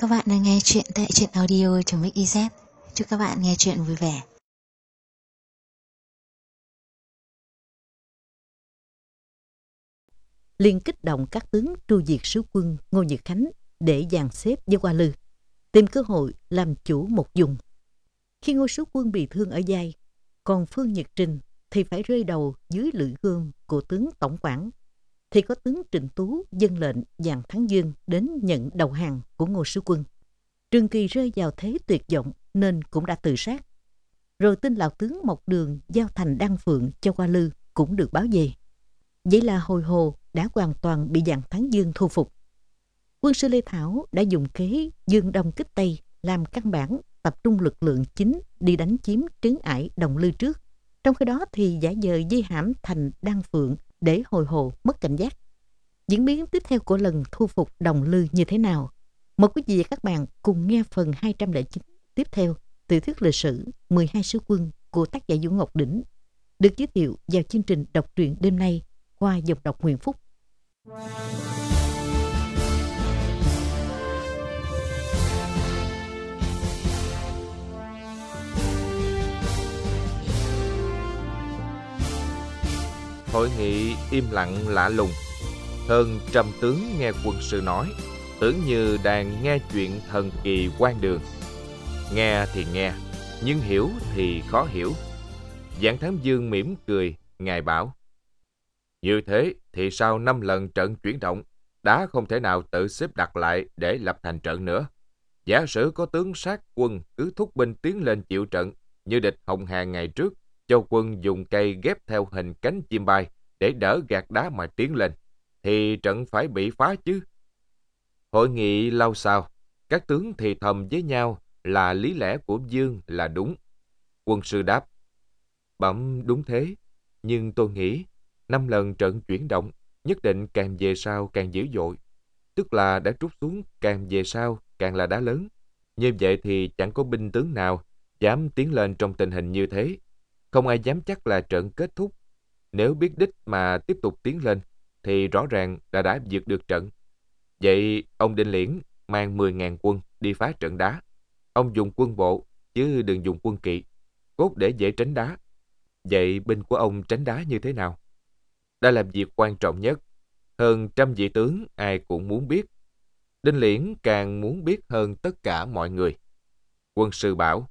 Các bạn đang nghe chuyện tại truyện audio.mix.iz. Chúc các bạn nghe chuyện vui vẻ. Liên kích động các tướng tru diệt sứ quân Ngô Nhật Khánh để dàn xếp với Hoa Lư, tìm cơ hội làm chủ một vùng. Khi Ngô sứ quân bị thương ở vai, còn Phương Nhật Trình thì phải rơi đầu dưới lưỡi gươm của tướng tổng quản, thì có tướng Trịnh Tú dâng lệnh Giàng Thắng Dương đến nhận đầu hàng của Ngô sứ quân. Trương Kỳ rơi vào thế tuyệt vọng nên cũng đã tự sát. Rồi tin lão tướng Mộc Đường giao thành Đan Phượng cho Hoa Lư cũng được báo về. Vậy là Hồi Hồ đã hoàn toàn bị Giàng Thắng Dương thu phục. Quân sư Lê Thảo đã dùng kế Dương Đông kích Tây làm căn bản, tập trung lực lượng chính đi đánh chiếm trấn ải Đồng Lư trước. Trong khi đó thì giả vờ dây hãm thành Đan Phượng để Hồi Hồ mất cảnh giác. Diễn biến tiếp theo của lần thu phục Đồng Lư như thế nào? Mời quý vị và các bạn cùng nghe phần 209 tiếp theo tiểu thuyết lịch sử 12 sứ quân của tác giả Vũ Ngọc Đỉnh, được giới thiệu vào chương trình đọc truyện đêm nay qua dòng đọc Nguyễn Phúc. Hội nghị im lặng lạ lùng. Hơn trăm tướng nghe quân sư nói, tưởng như đang nghe chuyện thần kỳ hoang đường. Nghe thì nghe, nhưng hiểu thì khó hiểu. Giảng Thám Dương mỉm cười, ngài bảo: như thế thì sau 5 lần trận chuyển động, đã không thể nào tự xếp đặt lại để lập thành trận nữa. Giả sử có tướng sát quân cứ thúc binh tiến lên chịu trận, như địch Hồng Hà ngày trước, cho quân dùng cây ghép theo hình cánh chim bay để đỡ gạt đá mà tiến lên, thì trận phải bị phá chứ. Hội nghị lâu sau, các tướng thì thầm với nhau là lý lẽ của Dương là đúng. Quân sư đáp: bẩm đúng thế, nhưng tôi nghĩ 5 lần trận chuyển động nhất định càng về sau càng dữ dội, tức là đã trút xuống càng về sau càng là đá lớn. Như vậy thì chẳng có binh tướng nào dám tiến lên trong tình hình như thế. Không ai dám chắc là trận kết thúc. Nếu biết đích mà tiếp tục tiến lên thì rõ ràng là đã vượt được trận. Vậy ông Đinh Liễn mang 10.000 quân đi phá trận đá. Ông dùng quân bộ chứ đừng dùng quân kỵ, cốt để dễ tránh đá. Vậy binh của ông tránh đá như thế nào? Đây là việc quan trọng nhất. Hơn trăm vị tướng ai cũng muốn biết. Đinh Liễn càng muốn biết hơn tất cả mọi người. Quân sư bảo: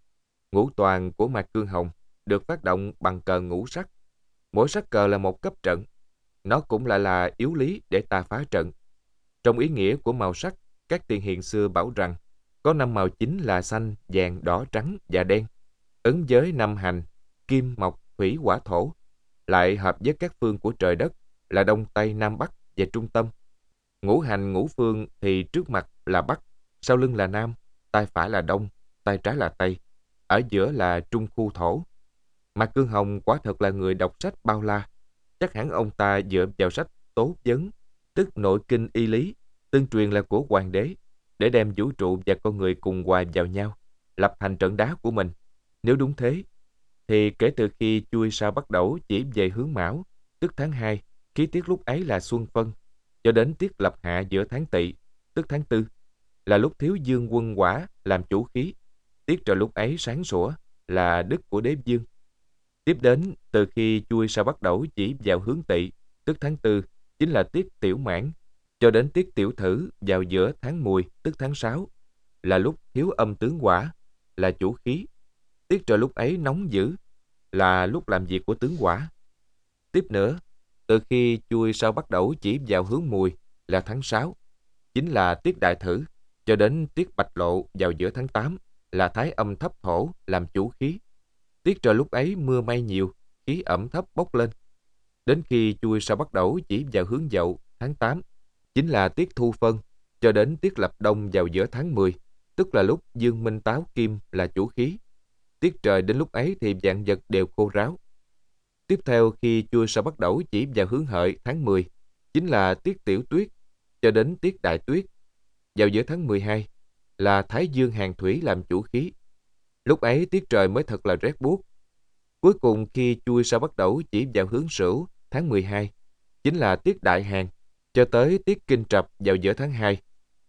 ngũ toàn của Mạc Cương Hồng được phát động bằng cờ ngũ sắc. Mỗi sắc cờ là một cấp trận. Nó cũng lại là yếu lý để ta phá trận. Trong ý nghĩa của màu sắc, các tiền hiền xưa bảo rằng có 5 màu chính là xanh, vàng, đỏ, trắng và đen, ứng với 5 hành, kim, mộc, thủy, hỏa, thổ, lại hợp với các phương của trời đất là đông, tây, nam, bắc và trung tâm. Ngũ hành ngũ phương thì trước mặt là bắc, sau lưng là nam, tay phải là đông, tay trái là tây, ở giữa là trung khu thổ. Mạc Cương Hồng quả thật là người đọc sách bao la. Chắc hẳn ông ta dựa vào sách Tố Vấn, tức nội kinh y lý, tương truyền là của hoàng đế, để đem vũ trụ và con người cùng hòa vào nhau, lập thành trận đá của mình. Nếu đúng thế, thì kể từ khi Chui Sao Bắt Đầu chỉ về hướng Mão, tức tháng 2, khí tiết lúc ấy là xuân phân, cho đến tiết lập hạ giữa tháng Tỵ, tức tháng 4, là lúc thiếu dương quân hỏa làm chủ khí. Tiết trời lúc ấy sáng sủa, là đức của đế dương. Tiếp đến, từ khi Chui Sao Bắt Đầu chỉ vào hướng Tỵ, tức tháng 4, chính là tiết tiểu mãn, cho đến tiết tiểu thử vào giữa tháng Mùi, tức tháng 6, là lúc thiếu âm tướng hỏa, là chủ khí. Tiết trời lúc ấy nóng dữ, là lúc làm việc của tướng hỏa. Tiếp nữa, từ khi Chui Sao Bắt Đầu chỉ vào hướng Mùi, là tháng 6, chính là tiết đại thử, cho đến tiết bạch lộ vào giữa tháng 8, là thái âm thấp thổ làm chủ khí. Tiết trời lúc ấy mưa mây nhiều, khí ẩm thấp bốc lên. Đến khi Chui Sao Bắt Đầu chỉ vào hướng Dậu, tháng 8, chính là tiết thu phân, cho đến tiết lập đông vào giữa tháng 10, tức là lúc dương minh táo kim là chủ khí. Tiết trời đến lúc ấy thì vạn vật đều khô ráo. Tiếp theo, khi Chui Sao Bắt Đầu chỉ vào hướng Hợi, tháng 10, chính là tiết tiểu tuyết, cho đến tiết đại tuyết. Vào giữa tháng 12 là thái dương hàng thủy làm chủ khí. Lúc ấy tiết trời mới thật là rét buốt. Cuối cùng, khi Chui Sao Bắt Đầu chỉ vào hướng Sửu, tháng 12, chính là tiết đại hàng, cho tới tiết kinh trập vào giữa tháng 2,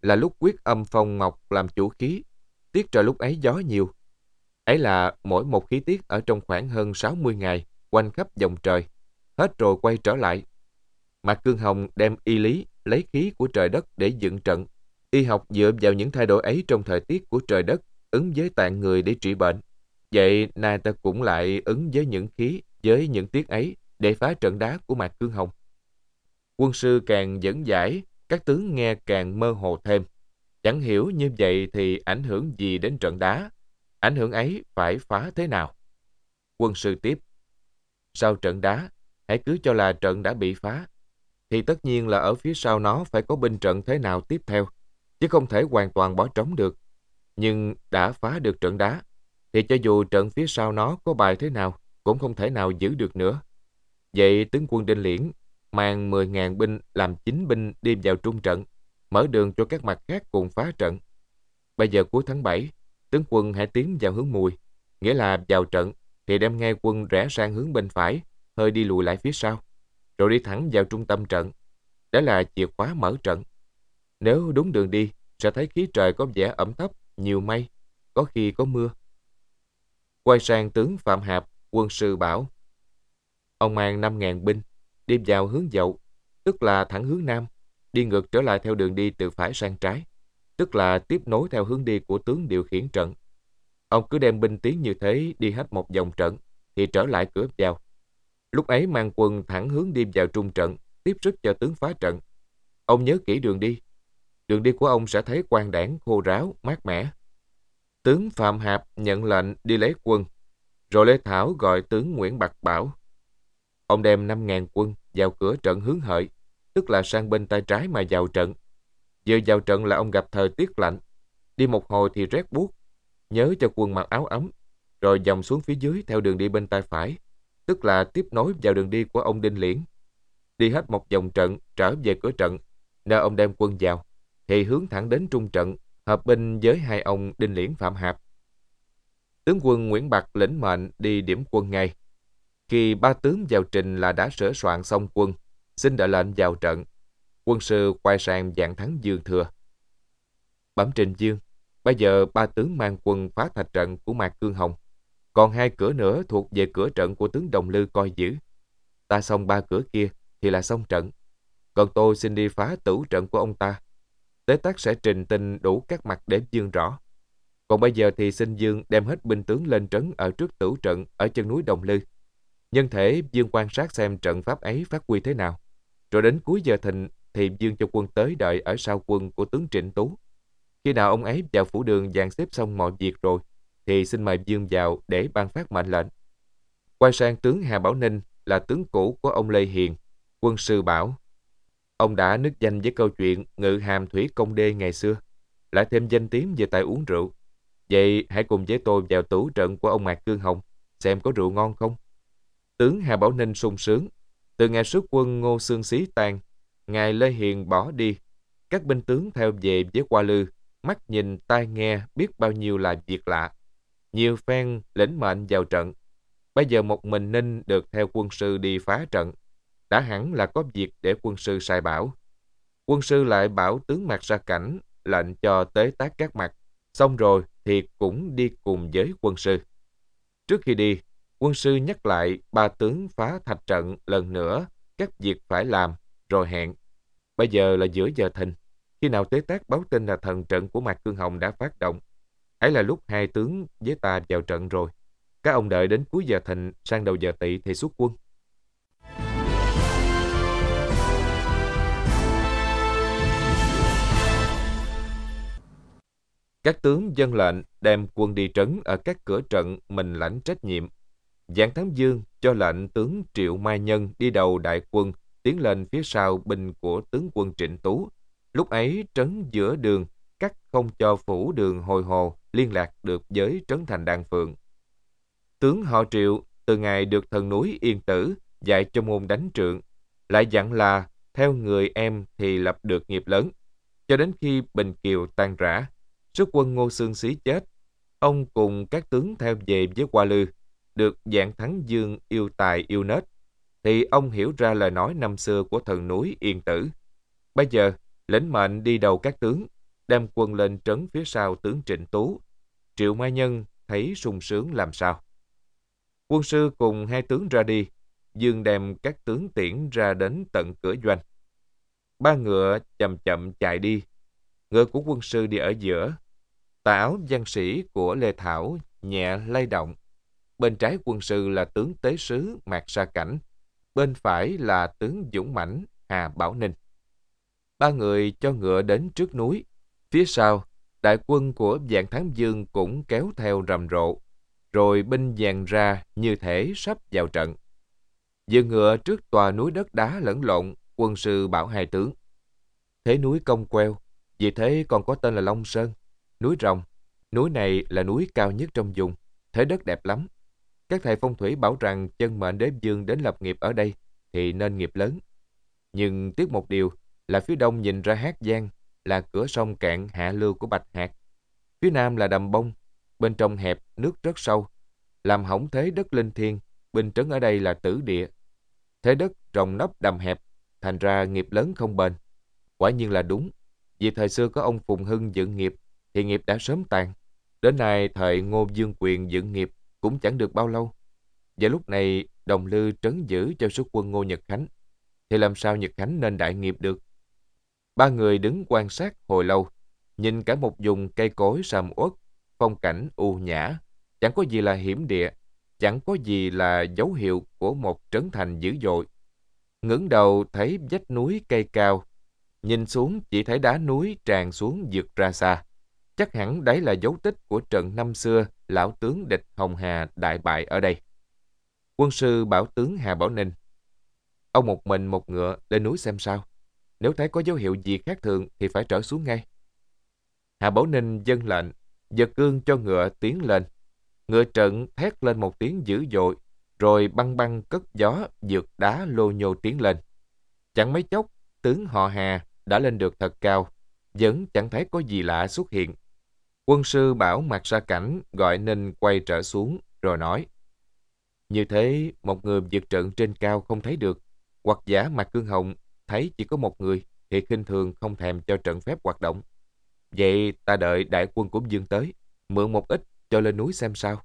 là lúc quyết âm phong mộc làm chủ khí, tiết trời lúc ấy gió nhiều. Ấy là mỗi một khí tiết ở trong khoảng hơn 60 ngày, quanh khắp vòng trời, hết rồi quay trở lại. Mạc Cương Hồng đem y lý, lấy khí của trời đất để dựng trận. Y học dựa vào những thay đổi ấy trong thời tiết của trời đất, ứng với tạng người để trị bệnh. Vậy nay ta cũng lại ứng với những khí, với những tiết ấy để phá trận đá của Mạc Cương Hồng. Quân sư càng dẫn giải, các tướng nghe càng mơ hồ thêm. Chẳng hiểu như vậy thì ảnh hưởng gì đến trận đá? Ảnh hưởng ấy phải phá thế nào? Quân sư tiếp. Sau trận đá, hãy cứ cho là trận đã bị phá, thì tất nhiên là ở phía sau nó phải có binh trận thế nào tiếp theo, chứ không thể hoàn toàn bỏ trống được. Nhưng đã phá được trận đá, thì cho dù trận phía sau nó có bài thế nào, cũng không thể nào giữ được nữa. Vậy tướng quân Đinh Liễn mang 10.000 binh làm chính binh đi vào trung trận, mở đường cho các mặt khác cùng phá trận. Bây giờ cuối tháng 7, tướng quân hãy tiến vào hướng Mùi, nghĩa là vào trận thì đem ngay quân rẽ sang hướng bên phải, hơi đi lùi lại phía sau, rồi đi thẳng vào trung tâm trận. Đó là chìa khóa mở trận. Nếu đúng đường đi, sẽ thấy khí trời có vẻ ẩm thấp, nhiều mây, có khi có mưa. Quay sang tướng Phạm Hạp, quân sư bảo: ông mang 5.000 binh, đi vào hướng Dậu, tức là thẳng hướng Nam, đi ngược trở lại theo đường đi từ phải sang trái, tức là tiếp nối theo hướng đi của tướng điều khiển trận. Ông cứ đem binh tiến như thế đi hết một vòng trận, thì trở lại cửa vào. Lúc ấy mang quân thẳng hướng đi vào trung trận, tiếp sức cho tướng phá trận. Ông nhớ kỹ đường đi. Đường đi của ông sẽ thấy quang đãng, khô ráo, mát mẻ. Tướng Phạm Hạp nhận lệnh đi lấy quân, rồi Lê Thảo gọi tướng Nguyễn Bạc bảo: ông đem 5.000 quân vào cửa trận hướng Hợi, tức là sang bên tay trái mà vào trận. Vừa vào trận là ông gặp thời tiết lạnh, đi một hồi thì rét buốt. Nhớ cho quân mặc áo ấm, rồi vòng xuống phía dưới theo đường đi bên tay phải, tức là tiếp nối vào đường đi của ông Đinh Liễn. Đi hết một vòng trận, trở về cửa trận, nơi ông đem quân vào, thì hướng thẳng đến trung trận, hợp binh với hai ông Đinh Liễn Phạm Hạp. Tướng quân Nguyễn Bạc lĩnh mệnh đi điểm quân ngay. Khi ba tướng vào trình là đã sửa soạn xong quân, xin đợi lệnh vào trận. Quân sư quay sang Vạn Thắng Dương thưa: bẩm Trình Dương, bây giờ ba tướng mang quân phá thạch trận của Mạc Cương Hồng, còn 2 cửa nữa thuộc về cửa trận của tướng Đồng Lư coi giữ. Ta xong 3 cửa kia thì là xong trận, còn tôi xin đi phá tửu trận của ông ta. Tế Tắc sẽ trình tin đủ các mặt để Dương rõ. Còn bây giờ thì xin Dương đem hết binh tướng lên trấn ở trước tửu trận ở chân núi Đồng Lư. Nhân thể Dương quan sát xem trận pháp ấy phát huy thế nào, rồi đến cuối giờ thìn thì Dương cho quân tới đợi ở sau quân của tướng Trịnh Tú. Khi nào ông ấy vào phủ đường dàn xếp xong mọi việc rồi, thì xin mời Dương vào để ban phát mệnh lệnh. Quay sang tướng Hà Bảo Ninh là tướng cũ của ông Lê Hiền, quân sư bảo: ông đã nức danh với câu chuyện ngự hàm thủy công đê ngày xưa, lại thêm danh tiếng về tài uống rượu. Vậy hãy cùng với tôi vào tửu trận của ông Mạc Cương Hồng, xem có rượu ngon không. Tướng Hà Bảo Ninh sung sướng. Từ ngày xuất quân Ngô Xương Xí tan, ngài Lê Hiền bỏ đi, các binh tướng theo về với Hoa Lư, mắt nhìn tai nghe biết bao nhiêu là việc lạ. Nhiều phen lĩnh mệnh vào trận. Bây giờ một mình Ninh được theo quân sư đi phá trận, đã hẳn là có việc để quân sư sai bảo. Quân sư lại bảo tướng Mạc ra cảnh, lệnh cho tế tác các mặt, xong rồi thì cũng đi cùng với quân sư. Trước khi đi, quân sư nhắc lại ba tướng phá thạch trận lần nữa, các việc phải làm, rồi hẹn. Bây giờ là giữa giờ thìn, khi nào tế tác báo tin là thần trận của Mạc Cương Hồng đã phát động, ấy là lúc hai tướng với ta vào trận rồi. Các ông đợi đến cuối giờ thìn sang đầu giờ tỵ thì xuất quân. Các tướng dân lệnh đem quân đi trấn ở các cửa trận mình lãnh trách nhiệm. Vạn Thắng Dương cho lệnh tướng Triệu Mai Nhân đi đầu đại quân tiến lên phía sau binh của tướng quân Trịnh Tú. Lúc ấy trấn giữa đường, cắt không cho phủ đường Hồi Hồ liên lạc được với trấn thành Đan Phượng. Tướng họ Triệu từ ngày được thần núi Yên Tử dạy cho môn đánh trượng, lại dặn là theo người em thì lập được nghiệp lớn. Cho đến khi Bình Kiều tan rã, sức quân Ngô Xương Xí chết, ông cùng các tướng theo về với Hoa Lư, được Vạn Thắng Dương yêu tài yêu nết, thì ông hiểu ra lời nói năm xưa của thần núi Yên Tử. Bây giờ lĩnh mệnh đi đầu các tướng, đem quân lên trấn phía sau tướng Trịnh Tú. Triệu Mai Nhân thấy sung sướng làm sao. Quân sư cùng hai tướng ra đi, Dương đem các tướng tiễn ra đến tận cửa doanh. Ba ngựa chậm chậm chạy đi. Ngựa của quân sư đi ở giữa. Tà áo văn sĩ của Lê Thảo nhẹ lay động. Bên trái quân sư là tướng tế sứ Mạc Sa Cảnh, bên phải là tướng dũng mãnh Hà Bảo Ninh. Ba người cho ngựa đến trước núi. Phía sau, đại quân của Vạn Thắng Dương cũng kéo theo rầm rộ, rồi binh dàn ra như thể sắp vào trận. Dừng ngựa trước tòa núi đất đá lẫn lộn, quân sư bảo hai tướng: thế núi cong queo, vì thế còn có tên là Long Sơn, núi rồng. Núi này là núi cao nhất trong vùng, thế đất đẹp lắm. Các thầy phong thủy bảo rằng chân mệnh đế vương đến lập nghiệp ở đây thì nên nghiệp lớn. Nhưng tiếc một điều là phía đông nhìn ra Hát Giang, là cửa sông cạn hạ lưu của Bạch Hạc. Phía nam là đầm bông, bên trong hẹp, nước rất sâu, làm hỏng thế đất linh thiêng. Binh trấn ở đây là tử địa. Thế đất rộng nấp đầm hẹp, thành ra nghiệp lớn không bền. Quả nhiên là đúng, vì thời xưa có ông Phùng Hưng dựng nghiệp thì nghiệp đã sớm tàn. Đến nay thời Ngô Dương Quyền dựng nghiệp cũng chẳng được bao lâu. Và lúc này Đồng Lư trấn giữ cho sứ quân Ngô Nhật Khánh, thì làm sao Nhật Khánh nên đại nghiệp được. Ba người đứng quan sát hồi lâu, nhìn cả một vùng cây cối sầm uất, phong cảnh u nhã, chẳng có gì là hiểm địa, chẳng có gì là dấu hiệu của một trấn thành dữ dội. Ngẩng đầu thấy vách núi cây cao, nhìn xuống chỉ thấy đá núi tràn xuống vượt ra xa. Chắc hẳn đấy là dấu tích của trận năm xưa lão tướng địch Hồng Hà đại bại ở đây. Quân sư bảo tướng Hà Bảo Ninh: ông một mình một ngựa lên núi xem sao. Nếu thấy có dấu hiệu gì khác thường thì phải trở xuống ngay. Hà Bảo Ninh vâng lệnh, giật cương cho ngựa tiến lên. Ngựa trận thét lên một tiếng dữ dội, rồi băng băng cất gió vượt đá lô nhô tiến lên. Chẳng mấy chốc, tướng họ Hà đã lên được thật cao, vẫn chẳng thấy có gì lạ xuất hiện. Quân sư bảo Mạc Sa Cảnh gọi Ninh quay trở xuống, rồi nói: như thế, một người vượt trận trên cao không thấy được, hoặc giả Mạc Cương Hồng thấy chỉ có một người, thì khinh thường không thèm cho trận phép hoạt động. Vậy ta đợi đại quân của Dương tới, mượn một ít cho lên núi xem sao.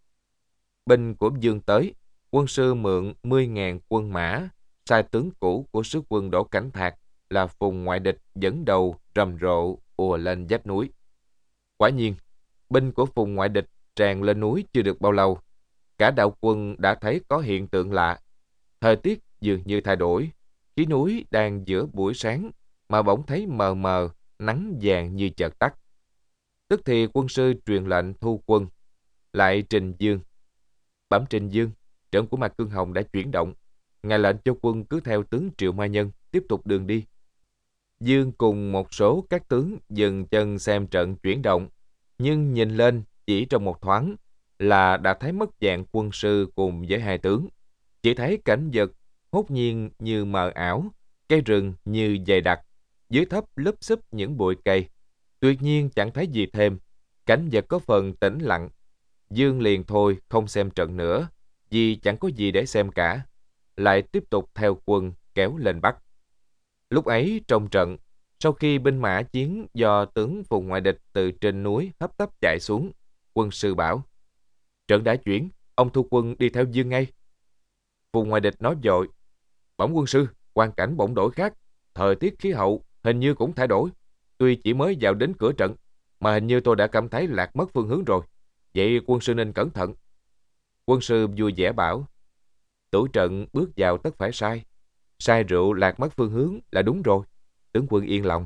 Binh của Dương tới, quân sư mượn 10.000 quân mã, sai tướng cũ của sứ quân Đỗ Cảnh Thạc là Phùng ngoại địch dẫn đầu rầm rộ ùa lên vách núi. Quả nhiên, binh của Phùng ngoại địch tràn lên núi chưa được bao lâu, cả đạo quân đã thấy có hiện tượng lạ. Thời tiết dường như thay đổi, khí núi đang giữa buổi sáng mà bỗng thấy mờ mờ, nắng vàng như chợt tắt. Tức thì quân sư truyền lệnh thu quân, lại trình Dương: bẩm Trình Dương, trận của Mạc Cương Hồng đã chuyển động. Ngài lệnh cho quân cứ theo tướng Triệu Mai Nhân tiếp tục đường đi. Dương cùng một số các tướng dừng chân xem trận chuyển động, nhưng nhìn lên chỉ trong một thoáng là đã thấy mất dạng quân sư cùng với hai tướng. Chỉ thấy cảnh vật hốt nhiên như mờ ảo, cây rừng như dày đặc, dưới thấp lúp xúp những bụi cây. Tuyệt nhiên chẳng thấy gì thêm, cảnh vật có phần tĩnh lặng. Dương liền thôi không xem trận nữa, vì chẳng có gì để xem cả, lại tiếp tục theo quân kéo lên Bắc. Lúc ấy trong trận, sau khi binh mã chiến do tướng Phùng ngoại địch từ trên núi hấp tấp chạy xuống, quân sư bảo: trận đã chuyển, ông thu quân đi theo Dương ngay. Phùng ngoại địch nói vội: bẩm quân sư, hoàn cảnh bỗng đổi khác, thời tiết khí hậu hình như cũng thay đổi. Tuy chỉ mới vào đến cửa trận, mà hình như tôi đã cảm thấy lạc mất phương hướng rồi. Vậy quân sư nên cẩn thận. Quân sư vui vẻ bảo: tuổi trận bước vào tất phải sai. Sai rượu lạc mất phương hướng là đúng rồi. Tướng quân yên lòng.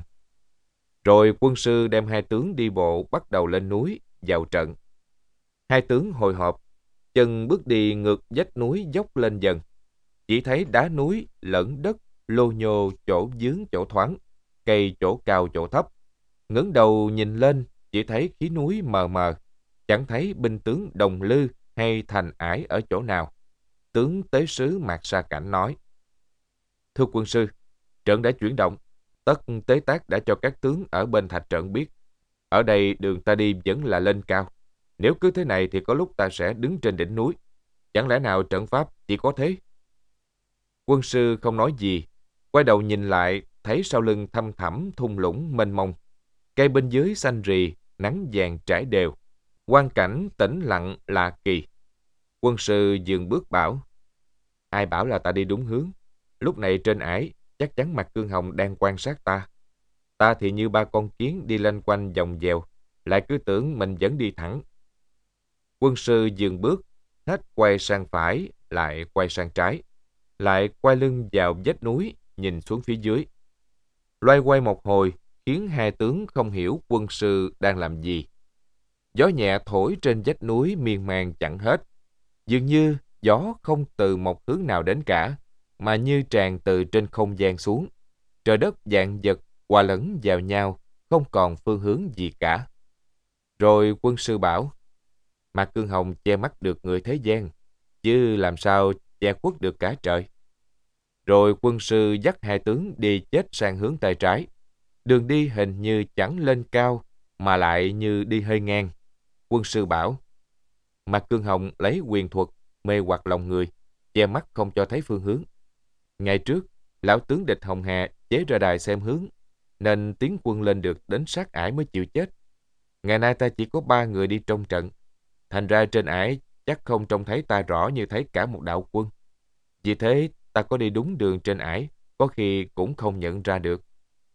Rồi quân sư đem hai tướng đi bộ bắt đầu lên núi, vào trận. Hai tướng hồi hộp, chân bước đi ngược vách núi dốc lên dần. Chỉ thấy đá núi lẫn đất, lô nhô chỗ vướng chỗ thoáng, cây chỗ cao chỗ thấp. Ngẩng đầu nhìn lên, chỉ thấy khí núi mờ mờ, chẳng thấy binh tướng Đồng Lư hay Thành Ải ở chỗ nào. Tướng tế sứ Mạc Sa Cảnh nói: thưa quân sư, trận đã chuyển động, tất tế tác đã cho các tướng ở bên thạch trận biết. Ở đây đường ta đi vẫn là lên cao. Nếu cứ thế này thì có lúc ta sẽ đứng trên đỉnh núi. Chẳng lẽ nào trận pháp chỉ có thế? Quân sư không nói gì, quay đầu nhìn lại, thấy sau lưng thăm thẳm thung lũng mênh mông. Cây bên dưới xanh rì, nắng vàng trải đều. Quang cảnh tĩnh lặng lạ kỳ. Quân sư dừng bước bảo: ai bảo là ta đi đúng hướng? Lúc này trên ải, chắc chắn Mạc Cương Hồng đang quan sát ta. Ta thì như ba con kiến đi loanh quanh vòng vèo, lại cứ tưởng mình vẫn đi thẳng. Quân sư dừng bước, hết quay sang phải, lại quay sang trái, lại quay lưng vào vách núi, nhìn xuống phía dưới. Loay quay một hồi, khiến hai tướng không hiểu quân sư đang làm gì. Gió nhẹ thổi trên vách núi miên man chẳng hết. Dường như gió không từ một hướng nào đến cả, mà như tràn từ trên không gian xuống. Trời đất vạn vật hòa lẫn vào nhau, không còn phương hướng gì cả. Rồi quân sư bảo: Mạc Cương Hồng che mắt được người thế gian, chứ làm sao che khuất được cả trời. Rồi quân sư dắt hai tướng đi chết sang hướng tay trái. Đường đi hình như chẳng lên cao, mà lại như đi hơi ngang. Quân sư bảo: Mạc Cương Hồng lấy quyền thuật mê hoặc lòng người, che mắt không cho thấy phương hướng. Ngày trước, lão tướng địch Hồng Hà chế ra đài xem hướng, nên tiến quân lên được đến sát ải mới chịu chết. Ngày nay ta chỉ có 3 người đi trong trận, thành ra trên ải chắc không trông thấy ta rõ như thấy cả một đạo quân. Vì thế ta có đi đúng đường trên ải, có khi cũng không nhận ra được.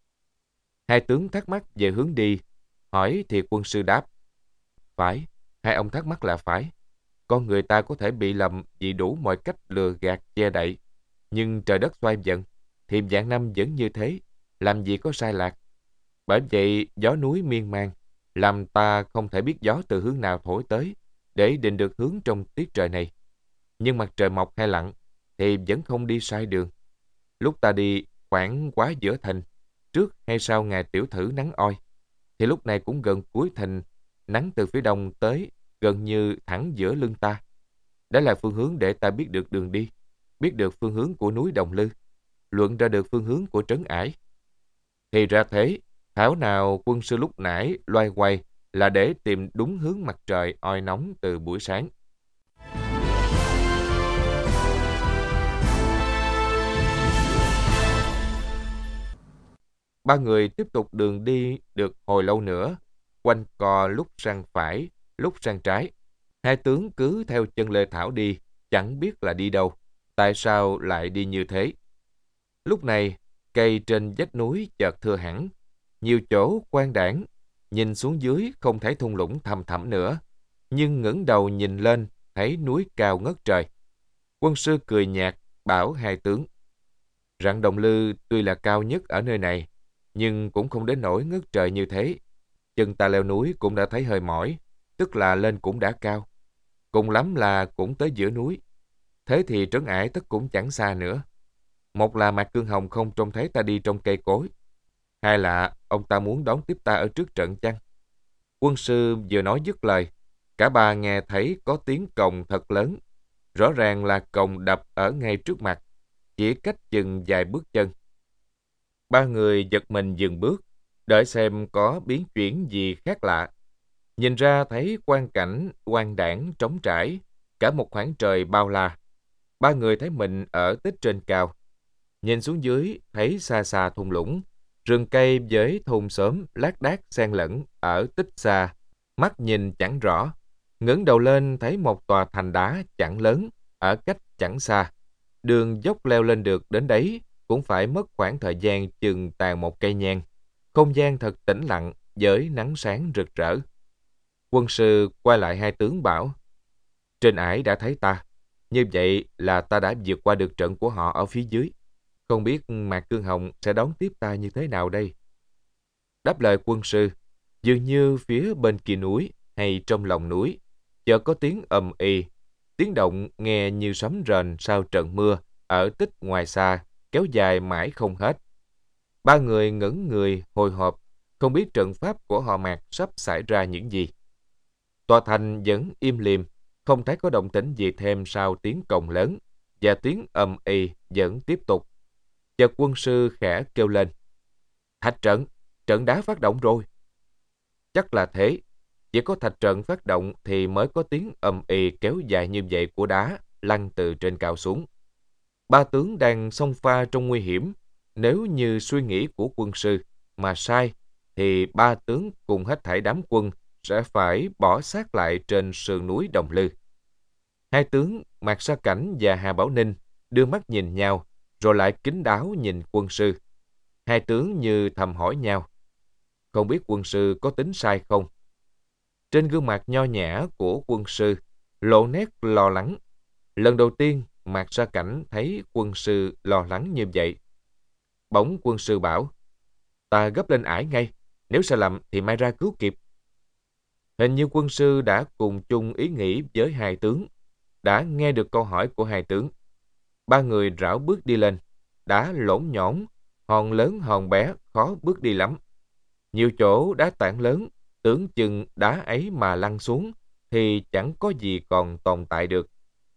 Hai tướng thắc mắc về hướng đi, hỏi thì quân sư đáp: phải. Hai ông thắc mắc là phải. Con người ta có thể bị lầm vì đủ mọi cách lừa gạt che đậy, nhưng trời đất xoay vần thì vạn năm vẫn như thế, làm gì có sai lạc. Bởi vậy gió núi miên man làm ta không thể biết gió từ hướng nào thổi tới để định được hướng trong tiết trời này. Nhưng mặt trời mọc hay lặn thì vẫn không đi sai đường. Lúc ta đi khoảng quá giữa thành, trước hay sau ngày tiểu thử nắng oi, thì lúc này cũng gần cuối thành, nắng từ phía đông tới gần như thẳng giữa lưng ta. Đó là phương hướng để ta biết được đường đi, biết được phương hướng của núi Đồng Lư, luận ra được phương hướng của trấn ải. Thì ra thế, thảo nào quân sư lúc nãy loay hoay là để tìm đúng hướng mặt trời oi nóng từ buổi sáng. Ba người tiếp tục đường đi được hồi lâu nữa, quanh co lúc sang phải, lúc sang trái. Hai tướng cứ theo chân Lê Thảo đi, chẳng biết là đi đâu, tại sao lại đi như thế. Lúc này, cây trên vách núi chợt thưa hẳn, nhiều chỗ quang đãng, nhìn xuống dưới không thấy thung lũng thăm thẳm nữa, nhưng ngẩng đầu nhìn lên thấy núi cao ngất trời. Quân sư cười nhạt bảo hai tướng: Rặng Đồng Lư tuy là cao nhất ở nơi này, nhưng cũng không đến nỗi ngất trời như thế. Chân ta leo núi cũng đã thấy hơi mỏi, tức là lên cũng đã cao. Cùng lắm là cũng tới giữa núi. Thế thì trấn ải tất cũng chẳng xa nữa. Một là Mạc Cương Hồng không trông thấy ta đi trong cây cối, hai là ông ta muốn đón tiếp ta ở trước trận chăng? Quân sư vừa nói dứt lời, cả ba nghe thấy có tiếng cồng thật lớn. Rõ ràng là cồng đập ở ngay trước mặt, chỉ cách chừng vài bước chân. Ba người giật mình dừng bước, đợi xem có biến chuyển gì khác lạ. Nhìn ra thấy quang cảnh quang đãng trống trải, cả một khoảng trời bao la. Ba người thấy mình ở tích trên cao. Nhìn xuống dưới thấy xa xa thung lũng, rừng cây với thôn xóm lác đác xen lẫn ở tích xa, mắt nhìn chẳng rõ. Ngẩng đầu lên thấy một tòa thành đá chẳng lớn ở cách chẳng xa. Đường dốc leo lên được đến đấy cũng phải mất khoảng thời gian chừng tàn một cây nhang. Không gian thật tĩnh lặng với nắng sáng rực rỡ. Quân sư quay lại hai tướng bảo: Trên ải đã thấy ta, như vậy là ta đã vượt qua được trận của họ ở phía dưới. Không biết Mạc Cương Hồng sẽ đón tiếp ta như thế nào đây? Đáp lời quân sư, dường như phía bên kia núi hay trong lòng núi, chợt có tiếng ầm ì, tiếng động nghe như sấm rền sau trận mưa ở tích ngoài xa, kéo dài mãi không hết. Ba người ngẩn người hồi hộp, không biết trận pháp của họ Mạc sắp xảy ra những gì. Tòa thành vẫn im lìm, không thấy có động tĩnh gì thêm sau tiếng cồng lớn, và tiếng ầm ì vẫn tiếp tục. Chợt quân sư khẽ kêu lên: Thạch trận, trận đá phát động rồi. Chắc là thế, chỉ có thạch trận phát động thì mới có tiếng ầm ì kéo dài như vậy của đá lăn từ trên cao xuống. Ba tướng đang xông pha trong nguy hiểm, nếu như suy nghĩ của quân sư mà sai thì ba tướng cùng hết thảy đám quân sẽ phải bỏ xác lại trên sườn núi Đồng Lư. Hai tướng Mạc Sa Cảnh và Hà Bảo Ninh đưa mắt nhìn nhau, rồi lại kín đáo nhìn quân sư. Hai tướng như thầm hỏi nhau, không biết quân sư có tính sai không? Trên gương mặt nho nhã của quân sư lộ nét lo lắng. Lần đầu tiên Mạc Sa Cảnh thấy quân sư lo lắng như vậy. Bỗng quân sư bảo, ta gấp lên ải ngay, nếu sai lầm thì mai ra cứu kịp. Hình như quân sư đã cùng chung ý nghĩ với hai tướng, đã nghe được câu hỏi của hai tướng. Ba người rảo bước đi lên, đá lổn nhổn, hòn lớn hòn bé, khó bước đi lắm. Nhiều chỗ đá tảng lớn, tưởng chừng đá ấy mà lăn xuống thì chẳng có gì còn tồn tại được.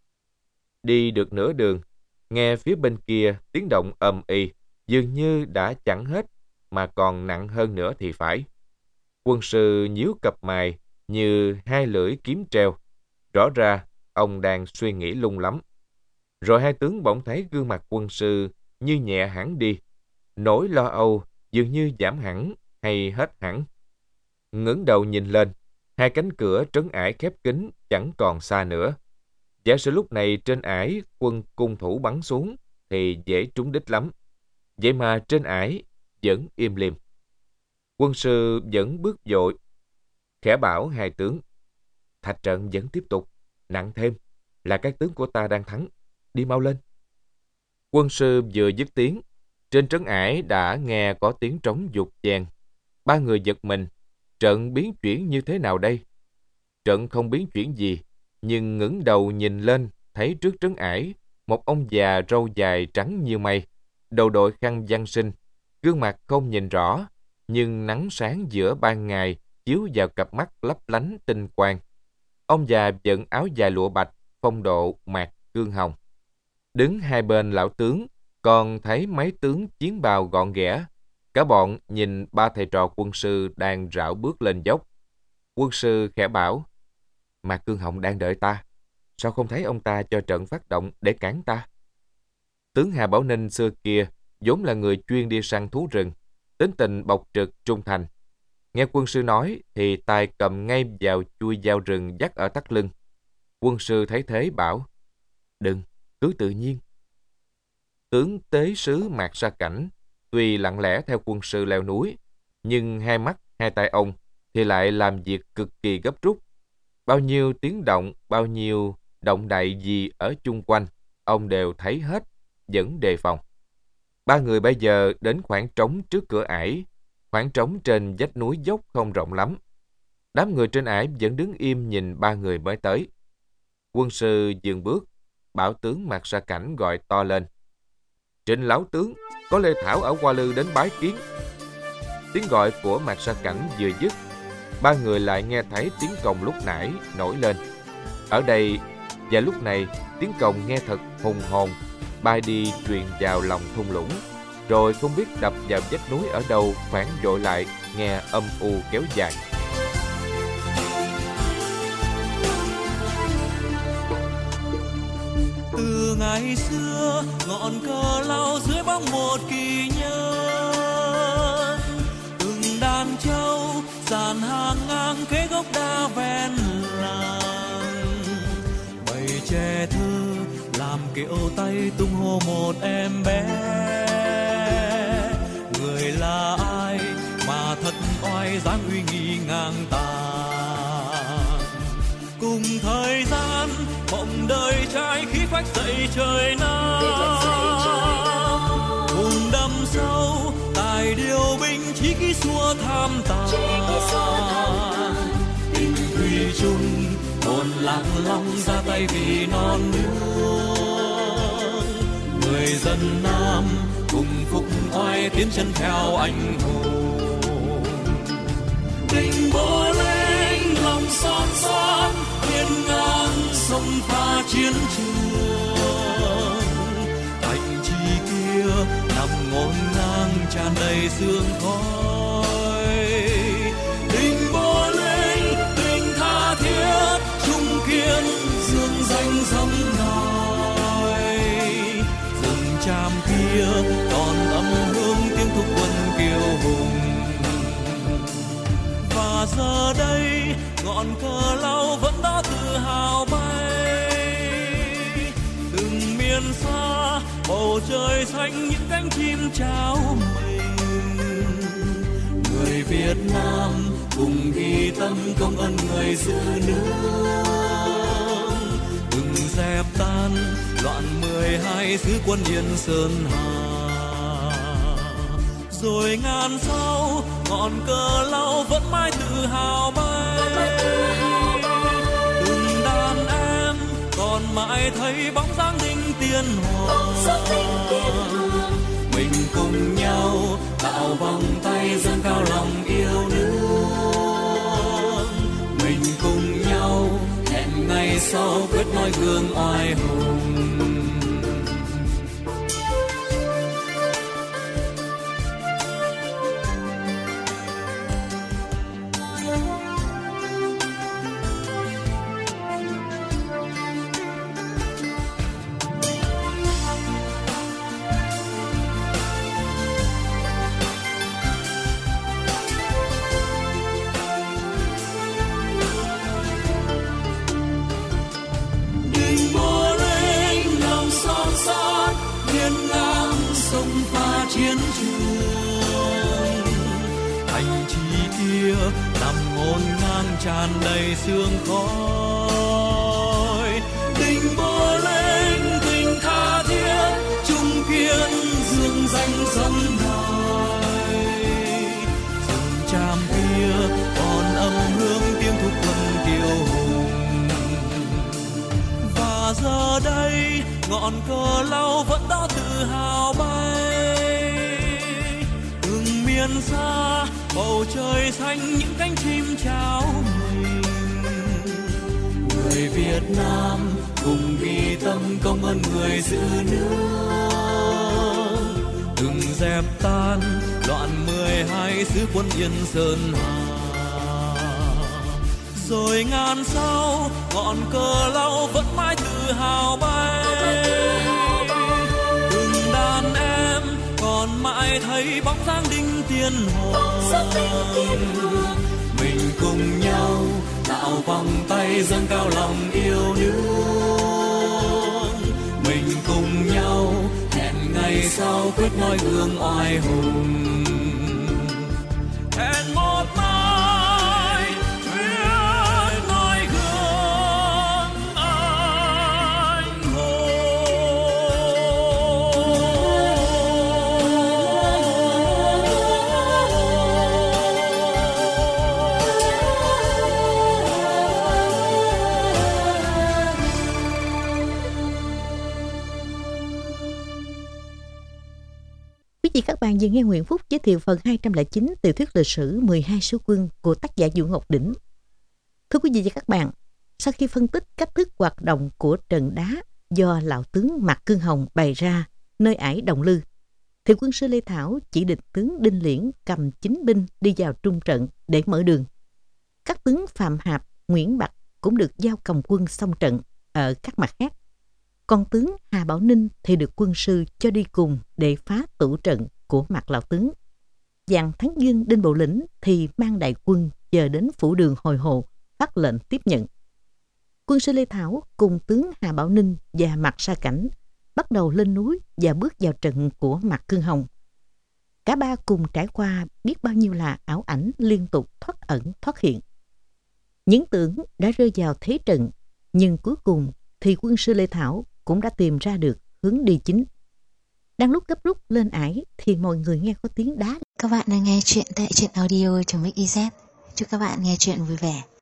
Đi được nửa đường, nghe phía bên kia tiếng động ầm ĩ, dường như đã chẳng hết mà còn nặng hơn nữa thì phải. Quân sư nhíu cặp mày như hai lưỡi kiếm treo. Rõ ra ông đang suy nghĩ lung lắm. Rồi hai tướng bỗng thấy gương mặt quân sư như nhẹ hẳn đi, nỗi lo âu dường như giảm hẳn hay hết hẳn. Ngẩng đầu nhìn lên, hai cánh cửa trấn ải khép kín chẳng còn xa nữa. Giả sử lúc này trên ải quân cung thủ bắn xuống thì dễ trúng đích lắm. Vậy mà trên ải vẫn im lìm. Quân sư vẫn bước vội, khẽ bảo hai tướng, thạch trận vẫn tiếp tục, nặng thêm là các tướng của ta đang thắng, đi mau lên. Quân sư vừa dứt tiếng, trên trấn ải đã nghe có tiếng trống vụt vang. Ba người giật mình, trận biến chuyển như thế nào đây? Trận không biến chuyển gì, nhưng ngẩng đầu nhìn lên, thấy trước trấn ải một ông già râu dài trắng như mây, đầu đội khăn văn sinh, gương mặt không nhìn rõ, nhưng nắng sáng giữa ban ngày chiếu vào cặp mắt lấp lánh tinh quang. Ông già vận áo dài lụa bạch, phong độ mạc cương hồng. Đứng hai bên lão tướng, còn thấy mấy tướng chiến bào gọn ghẽ. Cả bọn nhìn ba thầy trò quân sư đang rảo bước lên dốc. Quân sư khẽ bảo, Mạc Cương Hồng đang đợi ta, sao không thấy ông ta cho trận phát động để cản ta? Tướng Hà Bảo Ninh xưa kia vốn là người chuyên đi săn thú rừng, tính tình bộc trực trung thành. Nghe quân sư nói thì tay cầm ngay vào chuôi dao rừng dắt ở thắt lưng. Quân sư thấy thế bảo, đừng, cứ tự nhiên. Tướng tế sứ Mạc Sa Cảnh tuy lặng lẽ theo quân sư leo núi, nhưng hai mắt, hai tay ông thì lại làm việc cực kỳ gấp rút. Bao nhiêu tiếng động, bao nhiêu động đậy gì ở chung quanh, ông đều thấy hết, vẫn đề phòng. Ba người bây giờ đến khoảng trống trước cửa ải. Khoảng trống trên vách núi dốc không rộng lắm. Đám người trên ải vẫn đứng im nhìn ba người mới tới. Quân sư dừng bước, bảo tướng Mạc Sa Cảnh gọi to lên, Trịnh lão tướng, có Lê Thảo ở Hoa Lư đến bái kiến. Tiếng gọi của Mạc Sa Cảnh vừa dứt, ba người lại nghe thấy tiếng cồng lúc nãy nổi lên. Ở đây và lúc này tiếng cồng nghe thật hùng hồn, bay đi truyền vào lòng thung lũng, rồi không biết đập vào vách núi ở đâu phản dội lại, nghe âm u kéo dài. Từ ngày xưa ngọn cờ lao dưới bóng một kỳ nhân, từng đàn trâu dàn hàng ngang kế gốc đa ven làng, bầy trẻ thơ làm kiệu tay tung hô một em bé. Người là ai mà thật oai dáng uy nghi ngang tàn, cùng thời gian mộng đời trai khí phách dậy trời nam, cùng đâm sâu tài điều binh chí khí xua tham tàn, tình thủy chung hồn lạc long ra tay vì non nước. Người dân Nam cùng phục oai tiến chân theo anh hùng, tình bố linh lòng son son hiên ngang sông pha chiến trường. Thành trì kia nằm ngổn ngang tràn đầy sương khói, tình bố linh tình tha thiết trung kiên dương danh dòng nói. Rừng tràm kia còn âm hương tiếng thúc quân kiêu hùng, ngọn cờ lau vẫn đó tự hào bay. Từng miền xa bầu trời xanh những cánh chim chào mình. Người Việt Nam cùng ghi tâm công ơn người giữ nước. Từng dẹp tan loạn 12 xứ quân Yên Sơn Hà. Rồi ngàn sau ngọn cờ lau vẫn mãi tự hào bay. Từng đàn em còn mãi thấy bóng dáng đinh tiên hoàng. Mình cùng nhau tạo vòng tay dâng cao lòng yêu nước. Mình cùng nhau hẹn ngày sau quyết noi gương oai hùng. Chiến trường thành trì kia nằm ngổn ngang tràn đầy sương khói. Tình vô lên tình tha thiết chung kiên dương danh dân đời. Rừng tràm kia còn âm hương tiếng thúc quân kiêu hùng. Và giờ đây ngọn cờ lau vẫn đó tự hào bay. Miền xa bầu trời xanh những cánh chim chào mình. Người Việt Nam cùng ghi tâm công ơn người giữ nước. Từng dẹp tan loạn 12 xứ quân Yên Sơn Hà. Rồi ngàn sau ngọn cờ lau vẫn mãi tự hào bay. Từng đàn em còn mãi thấy bóng dáng đinh tiên hoàng. Mình cùng nhau tạo vòng tay dâng cao lòng yêu nước. Mình cùng nhau hẹn ngày sau quyết noi gương oai hùng. Hẹn một mai quyết noi gương anh hùng. Quý vị các bạn vừa nghe Nguyễn Phúc giới thiệu phần 209 tiểu thuyết lịch sử 12 sứ quân của tác giả Vũ Ngọc Đỉnh. Thưa quý vị và các bạn, sau khi phân tích cách thức hoạt động của trận đá do lão tướng Mạc Cương Hồng bày ra nơi ải Đồng Lư, thì quân sư Lê Thảo chỉ định tướng Đinh Liễn cầm 9 binh đi vào trung trận để mở đường. Các tướng Phạm Hạp, Nguyễn Bạc cũng được giao cầm quân xông trận ở các mặt khác. Còn tướng Hà Bảo Ninh thì được quân sư cho đi cùng để phá tủ trận của Mạc lão tướng. Dàn Thắng Dương Đinh Bộ Lĩnh thì mang đại quân chờ đến phủ đường hồi hộ, phát lệnh tiếp nhận. Quân sư Lê Thảo cùng tướng Hà Bảo Ninh và Mạc Sa Cảnh bắt đầu lên núi và bước vào trận của Mạc Cương Hồng. Cả ba cùng trải qua biết bao nhiêu là ảo ảnh liên tục thoát ẩn thoát hiện. Những tưởng đã rơi vào thế trận, nhưng cuối cùng thì quân sư Lê Thảo cũng đã tìm ra được hướng đi chính. Đang lúc gấp rút lên ải thì mọi người nghe có tiếng đá. Các bạn đang nghe chuyện tại truyện audio.mix.iz. Chúc các bạn nghe chuyện vui vẻ.